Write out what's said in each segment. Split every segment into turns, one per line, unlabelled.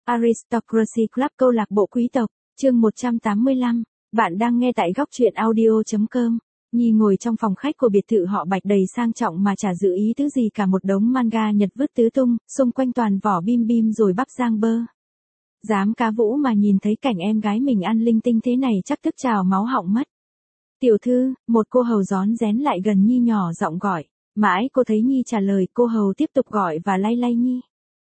Aristocracy Club câu lạc bộ quý tộc, chương 185, bạn đang nghe tại góc truyện audio.com. Nhi ngồi trong phòng khách của biệt thự họ Bạch đầy sang trọng mà chả giữ ý thứ gì cả, một đống manga Nhật vứt tứ tung, xung quanh toàn vỏ bim bim rồi bắp rang bơ. Dám cá Vũ mà nhìn thấy cảnh em gái mình ăn linh tinh thế này chắc tức trào máu họng mất. Tiểu thư, một cô hầu rón rén lại gần Nhi nhỏ giọng gọi. Mãi cô thấy Nhi trả lời, cô hầu tiếp tục gọi và lay lay Nhi.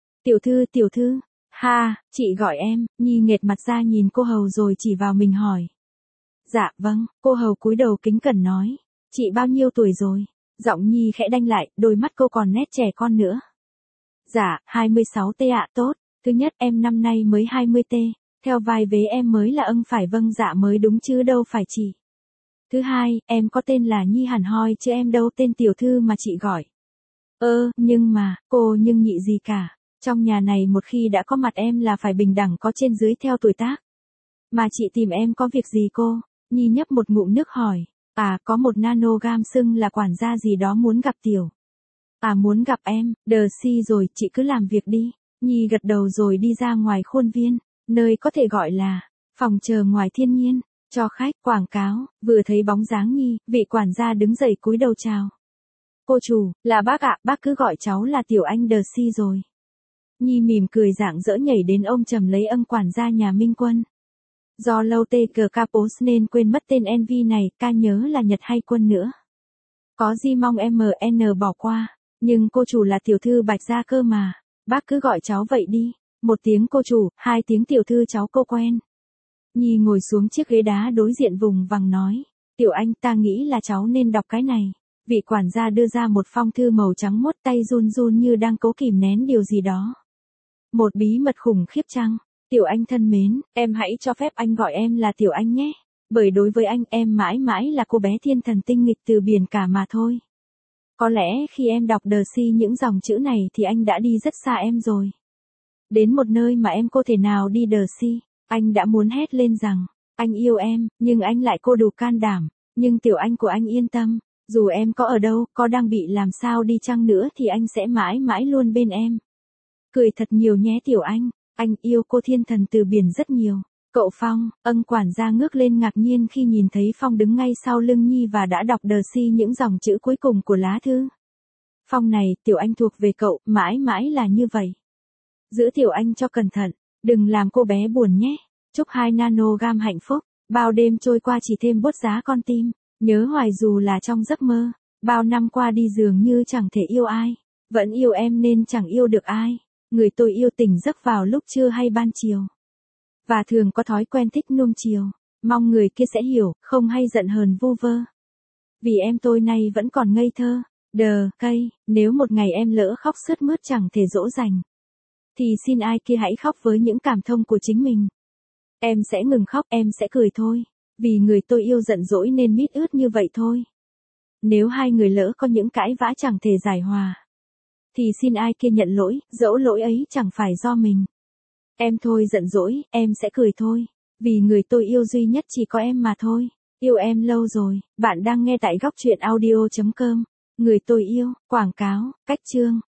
Tiểu thư, ha, chị gọi em. Nhi nghệt mặt ra nhìn cô hầu rồi chỉ vào mình hỏi. Dạ vâng, cô hầu cúi đầu kính cẩn nói. Chị bao nhiêu tuổi rồi? Giọng Nhi khẽ đanh lại, đôi mắt cô còn nét trẻ con nữa. Dạ, 26 tê ạ. Tốt. Thứ nhất, em năm nay mới 20 tê. Theo vai vế em mới là phải vâng dạ mới đúng chứ đâu phải chị. Thứ hai, em có tên là Nhi hẳn hoi chứ em đâu tên tiểu thư mà chị gọi. Nhưng mà, cô nhưng nhị gì cả. Trong nhà này một khi đã có mặt em là phải bình đẳng có trên dưới theo tuổi tác. Mà chị tìm em có việc gì cô? Nhi nhấp một ngụm nước hỏi. À, có một nanogam xưng là quản gia gì đó muốn gặp tiểu. À, muốn gặp em, si rồi, chị cứ làm việc đi. Nhi gật đầu rồi đi ra ngoài khuôn viên, nơi có thể gọi là phòng chờ ngoài thiên nhiên, cho khách quảng cáo. Vừa thấy bóng dáng Nhi, vị quản gia đứng dậy cúi đầu chào. Cô chủ, là bác ạ, bác cứ gọi cháu là tiểu anh si rồi. Nhi mỉm cười rạng rỡ nhảy đến ôm chầm lấy quản gia nhà Minh Quân. Do lâu TGK post nên quên mất tên NV này, ca nhớ là Nhật hay Quân nữa. Có gì mong MN bỏ qua, nhưng cô chủ là tiểu thư Bạch gia cơ mà, bác cứ gọi cháu vậy đi. Một tiếng cô chủ, hai tiếng tiểu thư cháu cô quen. Nhi ngồi xuống chiếc ghế đá đối diện vùng vằng nói. Tiểu anh, ta nghĩ là cháu nên đọc cái này. Vị quản gia đưa ra một phong thư màu trắng muốt, tay run run như đang cố kìm nén điều gì đó. Một bí mật khủng khiếp chăng? Tiểu anh thân mến, em hãy cho phép anh gọi em là tiểu anh nhé. Bởi đối với anh em mãi mãi là cô bé thiên thần tinh nghịch từ biển cả mà thôi. Có lẽ khi em đọc si những dòng chữ này thì anh đã đi rất xa em rồi. Đến một nơi mà em không thể nào đi si. Anh đã muốn hét lên rằng, anh yêu em, nhưng anh lại cô đủ can đảm. Nhưng tiểu anh của anh yên tâm, dù em có ở đâu, có đang bị làm sao đi chăng nữa thì anh sẽ mãi mãi luôn bên em. Cười thật nhiều nhé tiểu anh yêu cô thiên thần từ biển rất nhiều. Cậu Phong, quản gia ngước lên ngạc nhiên khi nhìn thấy Phong đứng ngay sau lưng Nhi và đã đọc si những dòng chữ cuối cùng của lá thư. Phong này, tiểu anh thuộc về cậu, mãi mãi là như vậy. Giữ tiểu anh cho cẩn thận, đừng làm cô bé buồn nhé. Chúc 2 nanogam hạnh phúc, bao đêm trôi qua chỉ thêm bốt giá con tim, nhớ hoài dù là trong giấc mơ, bao năm qua đi dường như chẳng thể yêu ai, vẫn yêu em nên chẳng yêu được ai. Người tôi yêu tỉnh giấc vào lúc trưa hay ban chiều. Và thường có thói quen thích nuông chiều, mong người kia sẽ hiểu, không hay giận hờn vu vơ. Vì em tôi nay vẫn còn ngây thơ, cây, nếu một ngày em lỡ khóc sướt mướt chẳng thể dỗ dành. Thì xin ai kia hãy khóc với những cảm thông của chính mình. Em sẽ ngừng khóc, em sẽ cười thôi. Vì người tôi yêu giận dỗi nên mít ướt như vậy thôi. Nếu hai người lỡ có những cãi vã chẳng thể giải hòa, thì xin ai kia nhận lỗi, dẫu lỗi ấy chẳng phải do mình. Em thôi giận dỗi, em sẽ cười thôi. Vì người tôi yêu duy nhất chỉ có em mà thôi. Yêu em lâu rồi, bạn đang nghe tại góc truyện audio.com. Người tôi yêu, quảng cáo, cách chương.